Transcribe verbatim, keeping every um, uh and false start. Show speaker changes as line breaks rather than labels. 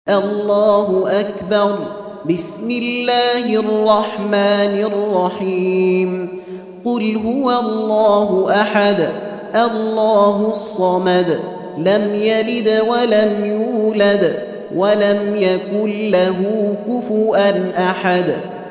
الله أكبر. بسم الله الرحمن الرحيم. قل هو الله أحد الله الصمد لم يلد ولم يولد ولم يكن له كفوا أحد.